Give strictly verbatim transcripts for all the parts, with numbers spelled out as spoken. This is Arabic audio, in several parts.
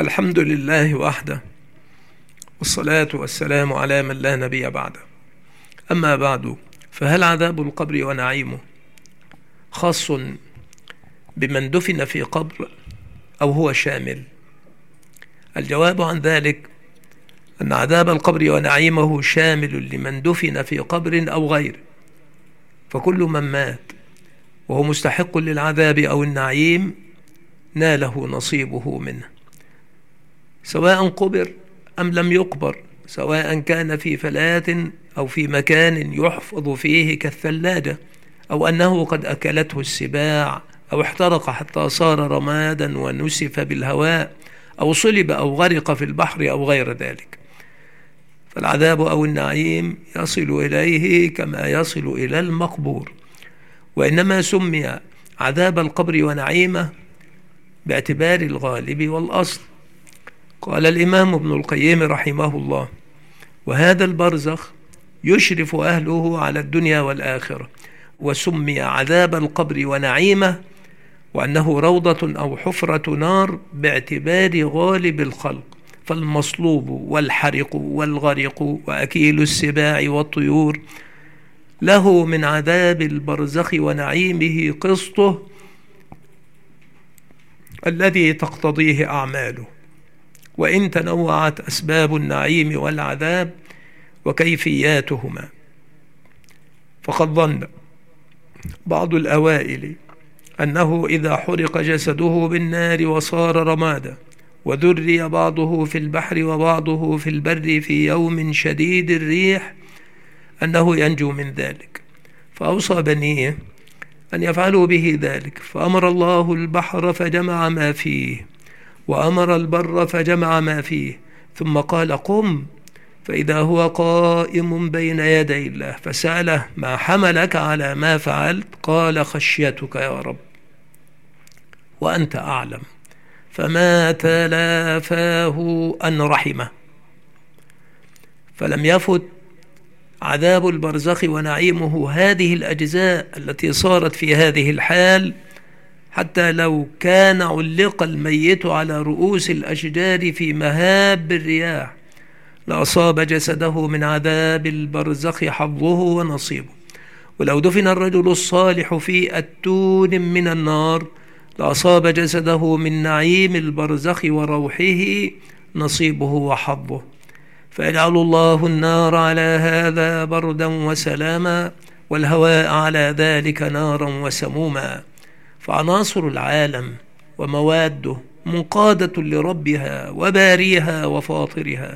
الحمد لله وحده، والصلاة والسلام على من لا نبي بعده. أما بعد، فهل عذاب القبر ونعيمه خاص بمن دفن في قبر أو هو شامل؟ الجواب عن ذلك أن عذاب القبر ونعيمه شامل لمن دفن في قبر أو غيره، فكل من مات وهو مستحق للعذاب أو النعيم ناله نصيبه منه، سواء قبر أم لم يقبر، سواء كان في فلاة أو في مكان يحفظ فيه كالثلاجة، أو أنه قد أكلته السباع، أو احترق حتى صار رمادا ونسف بالهواء، أو صلب أو غرق في البحر أو غير ذلك. فالعذاب أو النعيم يصل إليه كما يصل إلى المقبور، وإنما سمي عذاب القبر ونعيمه باعتبار الغالب والأصل. قال الإمام ابن القيم رحمه الله: وهذا البرزخ يشرف أهله على الدنيا والآخرة، وسمي عذاب القبر ونعيمه وأنه روضة أو حفرة نار باعتبار غالب الخلق، فالمصلوب والحرق والغرق وأكيل السباع والطيور له من عذاب البرزخ ونعيمه قسطه الذي تقتضيه أعماله، وإن تنوعت أسباب النعيم والعذاب وكيفياتهما. فقد ظن بعض الأوائل أنه إذا حرق جسده بالنار وصار رمادا، وذري بعضه في البحر وبعضه في البر في يوم شديد الريح، أنه ينجو من ذلك، فأوصى بنيه أن يفعلوا به ذلك. فأمر الله البحر فجمع ما فيه، وأمر البر فجمع ما فيه، ثم قال: قم. فإذا هو قائم بين يدي الله فسأله: ما حملك على ما فعلت؟ قال: خشيتك يا رب، وأنت أعلم. فما تلافاه أن رحمه، فلم يفت عذاب البرزخ ونعيمه هذه الأجزاء التي صارت في هذه الحال، حتى لو كان علق الميت على رؤوس الأشجار في مهاب الرياح لأصاب جسده من عذاب البرزخ حظه ونصيبه. ولو دفن الرجل الصالح في أتون من النار لأصاب جسده من نعيم البرزخ وروحه نصيبه وحظه. فيجعل الله النار على هذا بردا وسلاما، والهواء على ذلك نارا وسموما. فعناصر العالم ومواده منقادة لربها وباريها وفاطرها،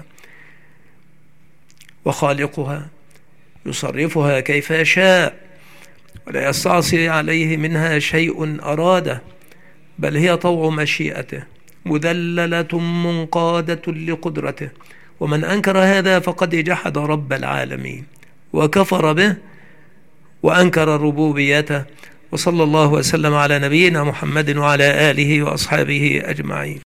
وخالقها يصرفها كيف يشاء، ولا يستعصي عليه منها شيء أراده، بل هي طوع مشيئته مذللة منقادة لقدرته. ومن أنكر هذا فقد جحد رب العالمين وكفر به وأنكر ربوبيته. وصلى الله وسلم على نبينا محمد وعلى آله وأصحابه أجمعين.